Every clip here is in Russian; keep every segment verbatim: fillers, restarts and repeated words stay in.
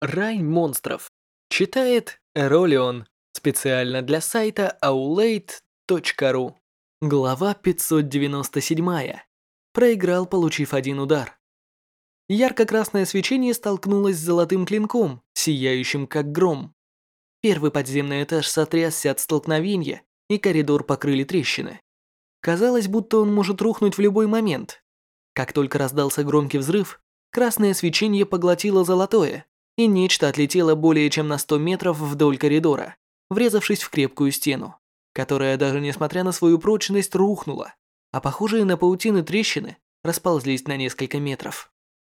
Рай монстров. Читает Эролион. Специально для сайта аулейт точка ру. Глава пятьсот девяносто семь. Проиграл, получив один удар. Ярко-красное свечение столкнулось с золотым клинком, сияющим как гром. Первый подземный этаж сотрясся от столкновения, и коридор покрыли трещины. Казалось, будто он может рухнуть в любой момент. Как только раздался громкий взрыв, красное свечение поглотило золотое, и нечто отлетело более чем на сто метров вдоль коридора, врезавшись в крепкую стену, которая даже несмотря на свою прочность рухнула, а похожие на паутины трещины расползлись на несколько метров.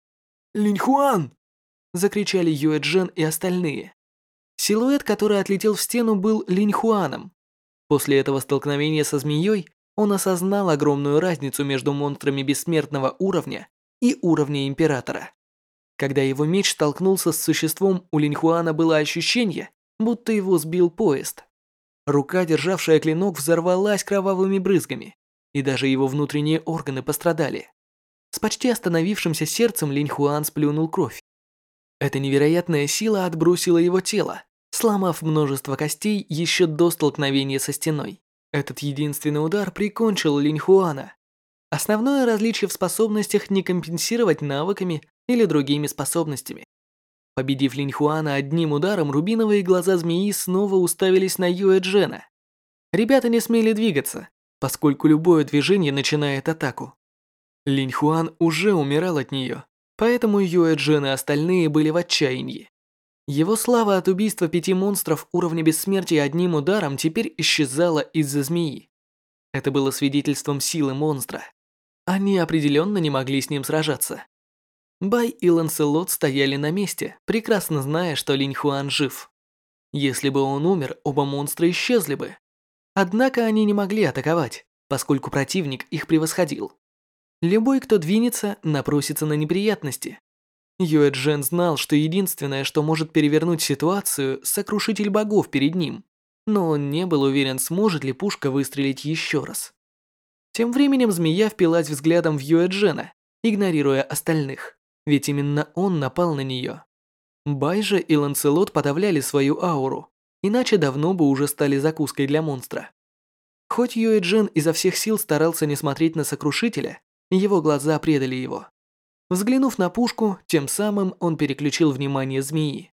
«Линьхуан!» – закричали Юэ Джен и остальные. Силуэт, который отлетел в стену, был Линьхуаном. После этого столкновения со змеей он осознал огромную разницу между монстрами бессмертного уровня и уровня Императора. Когда его меч столкнулся с существом, у Линьхуана было ощущение, будто его сбил поезд. Рука, державшая клинок, взорвалась кровавыми брызгами, и даже его внутренние органы пострадали. С почти остановившимся сердцем Линьхуан сплюнул кровь. Эта невероятная сила отбросила его тело, сломав множество костей еще до столкновения со стеной. Этот единственный удар прикончил Линьхуана. Основное различие в способностях не компенсировать навыками или другими способностями. Победив Линьхуана одним ударом, рубиновые глаза змеи снова уставились на Юэ Джена. Ребята не смели двигаться, поскольку любое движение начинает атаку. Линьхуан уже умирал от нее, поэтому Юэ Джен и остальные были в отчаянии. Его слава от убийства пяти монстров уровня бессмертия одним ударом теперь исчезала из-за змеи. Это было свидетельством силы монстра. Они определенно не могли с ним сражаться. Бай и Ланселот стояли на месте, прекрасно зная, что Линьхуан жив. Если бы он умер, оба монстра исчезли бы. Однако они не могли атаковать, поскольку противник их превосходил. Любой, кто двинется, напросится на неприятности. Юэ Джен знал, что единственное, что может перевернуть ситуацию, сокрушитель богов перед ним, но он не был уверен, сможет ли пушка выстрелить еще раз. Тем временем змея впилась взглядом в Юэ Джена, игнорируя остальных, ведь именно он напал на нее. Бай же и Ланселот подавляли свою ауру, иначе давно бы уже стали закуской для монстра. Хоть Юэ Джен изо всех сил старался не смотреть на сокрушителя, его глаза предали его. Взглянув на пушку, тем самым он переключил внимание змеи.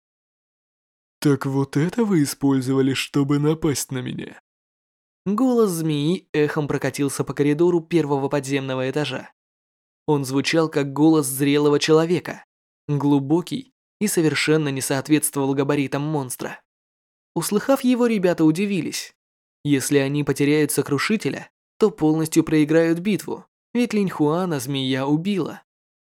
«Так вот это вы использовали, чтобы напасть на меня?» Голос змеи эхом прокатился по коридору первого подземного этажа. Он звучал как голос зрелого человека, глубокий и совершенно не соответствовал габаритам монстра. Услыхав его, ребята удивились. Если они потеряют сокрушителя, то полностью проиграют битву, ведь Линьхуана змея убила.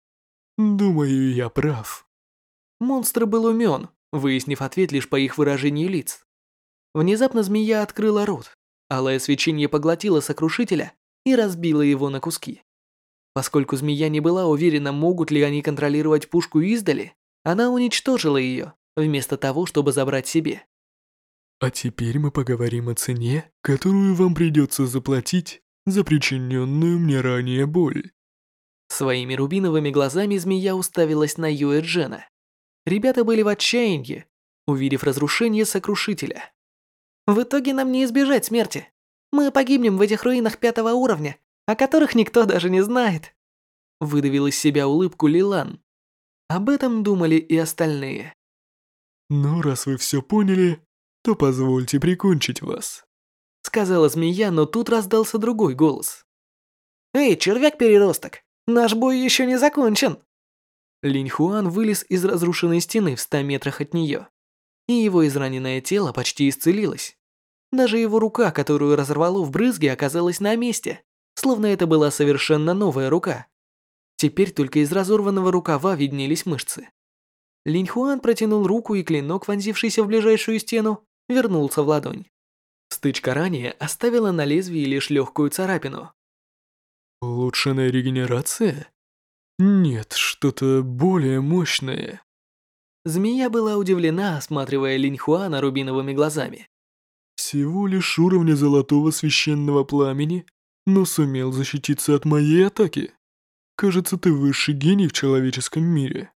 «Думаю, я прав». Монстр был умен, выяснив ответ лишь по их выражению лиц. Внезапно змея открыла рот, алое свечение поглотило сокрушителя и разбило его на куски. Поскольку змея не была уверена, могут ли они контролировать пушку издали, она уничтожила ее, вместо того, чтобы забрать себе. «А теперь мы поговорим о цене, которую вам придется заплатить за причиненную мне ранее боль». Своими рубиновыми глазами змея уставилась на Юэ Джена. Ребята были в отчаянии, увидев разрушение сокрушителя. «В итоге нам не избежать смерти. Мы погибнем в этих руинах пятого уровня, о которых никто даже не знает», выдавил из себя улыбку Лилан. Об этом думали и остальные. «Ну, раз вы все поняли, то позвольте прикончить вас», сказала змея, но тут раздался другой голос. «Эй, червяк-переросток, наш бой еще не закончен!» Линьхуан вылез из разрушенной стены в ста метрах от нее, и его израненное тело почти исцелилось. Даже его рука, которую разорвало в брызги, оказалась на месте, словно это была совершенно новая рука. Теперь только из разорванного рукава виднелись мышцы. Линьхуан протянул руку, и клинок, вонзившийся в ближайшую стену, вернулся в ладонь. Стычка ранее оставила на лезвии лишь легкую царапину. «Улучшенная регенерация? Нет, что-то более мощное». Змея была удивлена, осматривая Линьхуана рубиновыми глазами. «Всего лишь уровня золотого священного пламени, но сумел защититься от моей атаки. Кажется, ты высший гений в человеческом мире».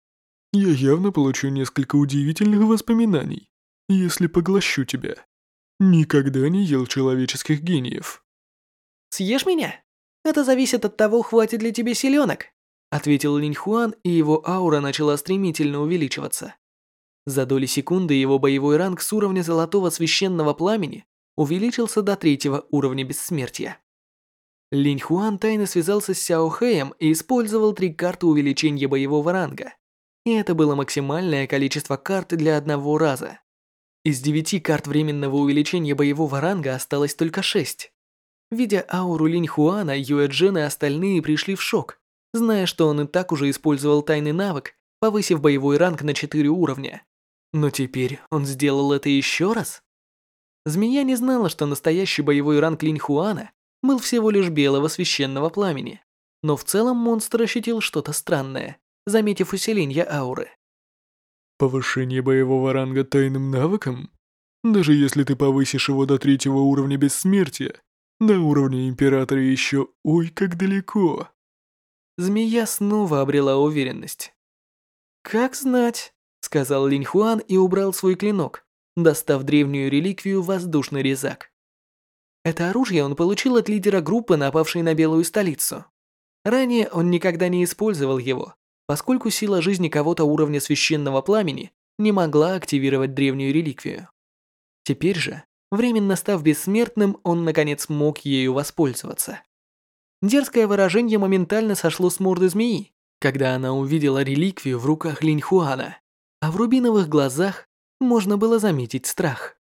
Я явно получу несколько удивительных воспоминаний, если поглощу тебя. Никогда не ел человеческих гениев. Съешь меня? Это зависит от того, хватит ли тебе силенок, ответил Линь Хуан, и его аура начала стремительно увеличиваться. За доли секунды его боевой ранг с уровня золотого священного пламени увеличился до третьего уровня бессмертия. Линь Хуан тайно связался с Сяо Хэем и использовал три карты увеличения боевого ранга. И это было максимальное количество карт для одного раза. Из девяти карт временного увеличения боевого ранга осталось только шесть. Видя ауру Линь Хуана, Юэ Джен и остальные пришли в шок, зная, что он и так уже использовал тайный навык, повысив боевой ранг на четыре уровня. Но теперь он сделал это еще раз? Змея не знала, что настоящий боевой ранг Линь Хуана был всего лишь белого священного пламени, но в целом монстр ощутил что-то странное, заметив усиление ауры. Повышение боевого ранга тайным навыком? Даже если ты повысишь его до третьего уровня бессмертия, до уровня императора еще ой как далеко. Змея снова обрела уверенность. «Как знать», — сказал Линь Хуан и убрал свой клинок, достав древнюю реликвию воздушный резак. Это оружие он получил от лидера группы, напавшей на Белую столицу. Ранее он никогда не использовал его, поскольку сила жизни кого-то уровня священного пламени не могла активировать древнюю реликвию. Теперь же, временно став бессмертным, он наконец мог ею воспользоваться. Дерзкое выражение моментально сошло с морды змеи, когда она увидела реликвию в руках Линь Хуана, а в рубиновых глазах можно было заметить страх.